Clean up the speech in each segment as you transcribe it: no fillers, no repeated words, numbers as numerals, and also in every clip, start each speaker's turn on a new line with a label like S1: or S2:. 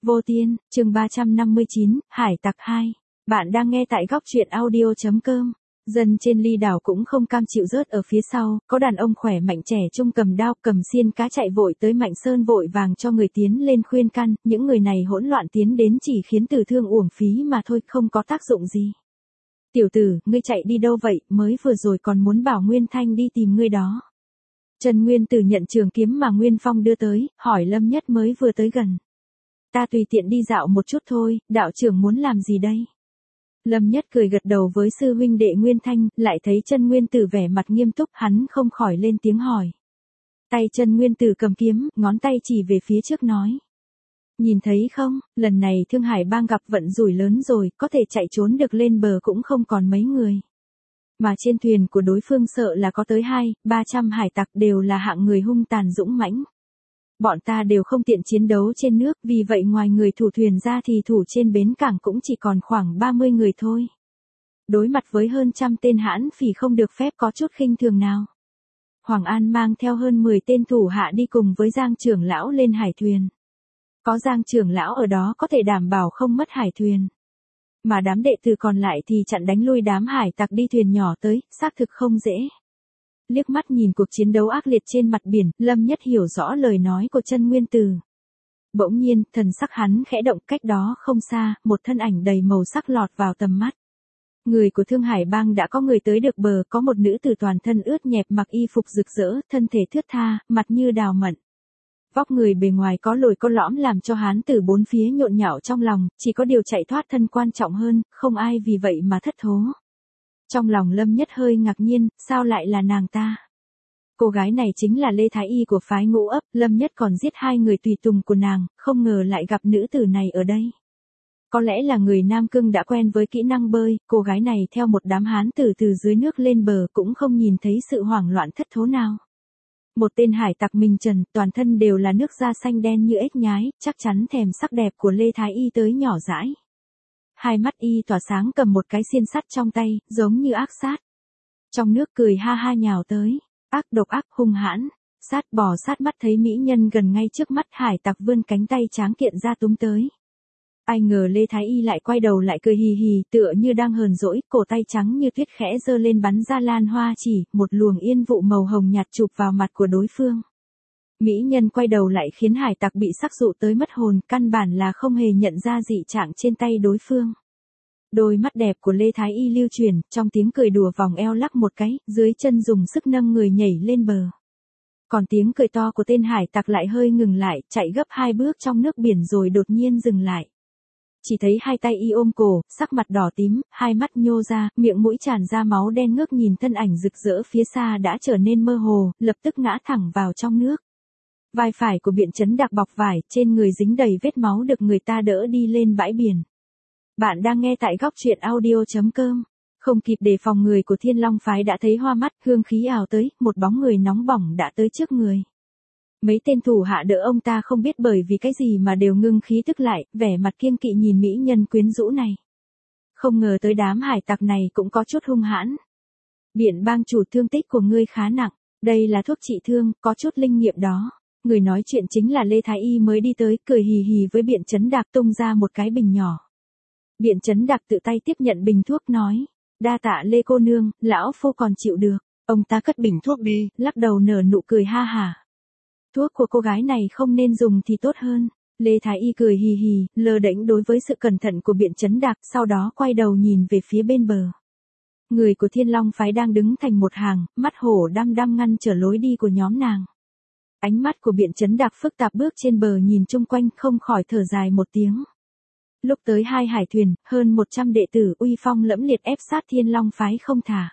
S1: Vô Tiên, chương 359, Hải tặc 2. Bạn đang nghe tại góc truyện audio.com. Dân trên ly đảo cũng không cam chịu rớt ở phía sau, có đàn ông khỏe mạnh trẻ trung cầm đao cầm xiên cá chạy vội tới Mạnh Sơn vội vàng cho người tiến lên khuyên can, những người này hỗn loạn tiến đến chỉ khiến tử thương uổng phí mà thôi, không có tác dụng gì. Tiểu tử, ngươi chạy đi đâu vậy, mới vừa rồi còn muốn bảo Nguyên Thanh đi tìm ngươi đó. Trần Nguyên Tử nhận trường kiếm mà Nguyên Phong đưa tới, hỏi Lâm Nhất mới vừa tới gần. Ta tùy tiện đi dạo một chút thôi, đạo trưởng muốn làm gì đây? Lâm Nhất cười gật đầu với sư huynh đệ Nguyên Thanh, lại thấy Trần Nguyên Tử vẻ mặt nghiêm túc, hắn không khỏi lên tiếng hỏi. Tay Trần Nguyên Tử cầm kiếm, ngón tay chỉ về phía trước nói. Nhìn thấy không, lần này Thương Hải bang gặp vận rủi lớn rồi, có thể chạy trốn được lên bờ cũng không còn mấy người. Mà trên thuyền của đối phương sợ là có tới 200-300 hải tặc, đều là hạng người hung tàn dũng mãnh. Bọn ta đều không tiện chiến đấu trên nước, vì vậy ngoài người thủ thuyền ra thì thủ trên bến cảng cũng chỉ còn khoảng 30 người thôi. Đối mặt với hơn trăm tên hãn phỉ không được phép có chút khinh thường nào. Hoàng An mang theo hơn 10 tên thủ hạ đi cùng với Giang trưởng lão lên hải thuyền. Có Giang trưởng lão ở đó có thể đảm bảo không mất hải thuyền. Mà đám đệ tử còn lại thì chặn đánh lui đám hải tặc đi thuyền nhỏ tới, xác thực không dễ. Liếc mắt nhìn cuộc chiến đấu ác liệt trên mặt biển, Lâm Nhất hiểu rõ lời nói của Trần Nguyên Tử. Bỗng nhiên, thần sắc hắn khẽ động, cách đó không xa, một thân ảnh đầy màu sắc lọt vào tầm mắt. Người của Thương Hải bang đã có người tới được bờ, có một nữ tử toàn thân ướt nhẹp mặc y phục rực rỡ, thân thể thướt tha, mặt như đào mận. Vóc người bề ngoài có lồi có lõm làm cho hán tử bốn phía nhộn nhạo trong lòng, chỉ có điều chạy thoát thân quan trọng hơn, không ai vì vậy mà thất thố. Trong lòng Lâm Nhất hơi ngạc nhiên, sao lại là nàng ta? Cô gái này chính là Lê Thái Y của phái Ngũ Ấp, Lâm Nhất còn giết 2 người tùy tùng của nàng, không ngờ lại gặp nữ tử này ở đây. Có lẽ là người Nam Cương đã quen với kỹ năng bơi, cô gái này theo một đám hán tử từ dưới nước lên bờ cũng không nhìn thấy sự hoảng loạn thất thố nào. Một tên hải tặc mình trần, toàn thân đều là nước da xanh đen như ếch nhái, chắc chắn thèm sắc đẹp của Lê Thái Y tới nhỏ dãi. Hai mắt y tỏa sáng cầm một cái xiên sắt trong tay, giống như ác sát. Trong nước cười ha ha nhào tới, ác độc ác hung hãn, sát bò sát mắt thấy mỹ nhân gần ngay trước mắt, hải tặc vươn cánh tay tráng kiện ra túm tới. Ai ngờ Lê Thái Y lại quay đầu lại cười hì hì, tựa như đang hờn dỗi, cổ tay trắng như tuyết khẽ giơ lên bắn ra lan hoa chỉ, một luồng yên vụ màu hồng nhạt chụp vào mặt của đối phương. Mỹ nhân quay đầu lại khiến hải tặc bị sắc dụ tới mất hồn, căn bản là không hề nhận ra dị trạng trên tay đối phương. Đôi mắt đẹp của Lê Thái Y lưu chuyển, trong tiếng cười đùa vòng eo lắc một cái, dưới chân dùng sức nâng người nhảy lên bờ. Còn tiếng cười to của tên hải tặc lại hơi ngừng lại, chạy gấp 2 bước trong nước biển rồi đột nhiên dừng lại. Chỉ thấy hai tay y ôm cổ, sắc mặt đỏ tím, hai mắt nhô ra, miệng mũi tràn ra máu đen ngước nhìn thân ảnh rực rỡ phía xa đã trở nên mơ hồ, lập tức ngã thẳng vào trong nước. Vai phải của Biện Chấn Đạc bọc vải, trên người dính đầy vết máu được người ta đỡ đi lên bãi biển. Bạn đang nghe tại góc truyện audio.com. Không kịp đề phòng, người của Thiên Long phái đã thấy hoa mắt, hương khí ào tới, một bóng người nóng bỏng đã tới trước người. Mấy tên thủ hạ đỡ ông ta không biết bởi vì cái gì mà đều ngưng khí tức lại, vẻ mặt kiêng kỵ nhìn mỹ nhân quyến rũ này. Không ngờ tới đám hải tặc này cũng có chút hung hãn. Biện bang chủ, thương tích của ngươi khá nặng, đây là thuốc trị thương, có chút linh nghiệm đó. Người nói chuyện chính là Lê Thái Y mới đi tới, cười hì hì với Biện Chấn Đạc tung ra một cái bình nhỏ. Biện Chấn Đạc tự tay tiếp nhận bình thuốc nói, đa tạ Lê cô nương, lão phu còn chịu được. Ông ta cất bình thuốc đi, lắc đầu nở nụ cười ha hả. Thuốc của cô gái này không nên dùng thì tốt hơn. Lê Thái Y cười hì hì, lơ đễnh đối với sự cẩn thận của Biện Chấn Đạc, sau đó quay đầu nhìn về phía bên bờ. Người của Thiên Long phái đang đứng thành một hàng, mắt hổ đăm đăm ngăn trở lối đi của nhóm nàng. Ánh mắt của Biện Chấn Đạc phức tạp, bước trên bờ nhìn chung quanh không khỏi thở dài một tiếng. Lúc tới 2 hải thuyền, hơn 100 đệ tử uy phong lẫm liệt ép sát Thiên Long phái không thả.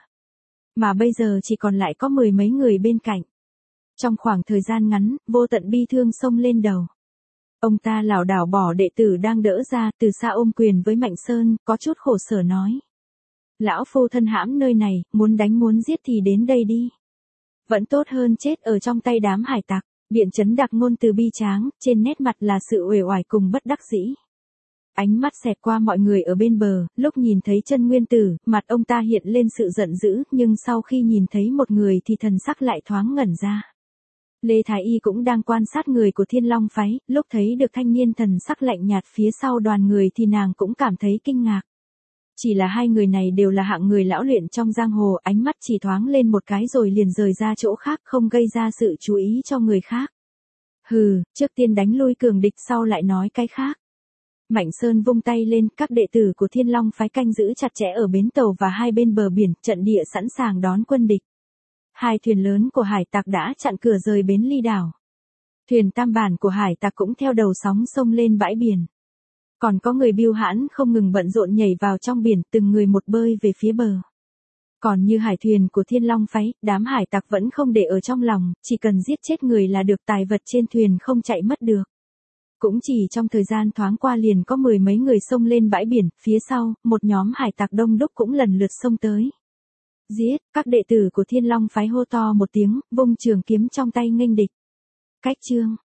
S1: Mà bây giờ chỉ còn lại có 10 mấy người bên cạnh. Trong khoảng thời gian ngắn, vô tận bi thương xông lên đầu. Ông ta lảo đảo bỏ đệ tử đang đỡ ra, từ xa ôm quyền với Mạnh Sơn, có chút khổ sở nói. Lão phu thân hãm nơi này, muốn đánh muốn giết thì đến đây đi. Vẫn tốt hơn chết ở trong tay đám hải tặc. Biện Chấn Đạc ngôn từ bi tráng, trên nét mặt là sự uể oải cùng bất đắc dĩ. Ánh mắt xẹt qua mọi người ở bên bờ, lúc nhìn thấy Trần Nguyên Tử, mặt ông ta hiện lên sự giận dữ, nhưng sau khi nhìn thấy một người thì thần sắc lại thoáng ngẩn ra. Lê Thái Y cũng đang quan sát người của Thiên Long phái, lúc thấy được thanh niên thần sắc lạnh nhạt phía sau đoàn người thì nàng cũng cảm thấy kinh ngạc. Chỉ là hai người này đều là hạng người lão luyện trong giang hồ, ánh mắt chỉ thoáng lên một cái rồi liền rời ra chỗ khác, không gây ra sự chú ý cho người khác. Hừ, trước tiên đánh lui cường địch sau lại nói cái khác. Mạnh Sơn vung tay lên, các đệ tử của Thiên Long phái canh giữ chặt chẽ ở bến tàu và hai bên bờ biển, trận địa sẵn sàng đón quân địch. Hai thuyền lớn của hải tặc đã chặn cửa rời bến ly đảo. Thuyền tam bản của hải tặc cũng theo đầu sóng xông lên bãi biển. Còn có người bưu hãn không ngừng bận rộn nhảy vào trong biển, từng người một bơi về phía bờ. Còn như hải thuyền của Thiên Long phái, đám hải tặc vẫn không để ở trong lòng, chỉ cần giết chết người là được, tài vật trên thuyền không chạy mất được. Cũng chỉ trong thời gian thoáng qua liền có 10 mấy người xông lên bãi biển, phía sau, một nhóm hải tặc đông đúc cũng lần lượt xông tới. Giết, các đệ tử của Thiên Long phái hô to một tiếng, vung trường kiếm trong tay nghênh địch. Cách chương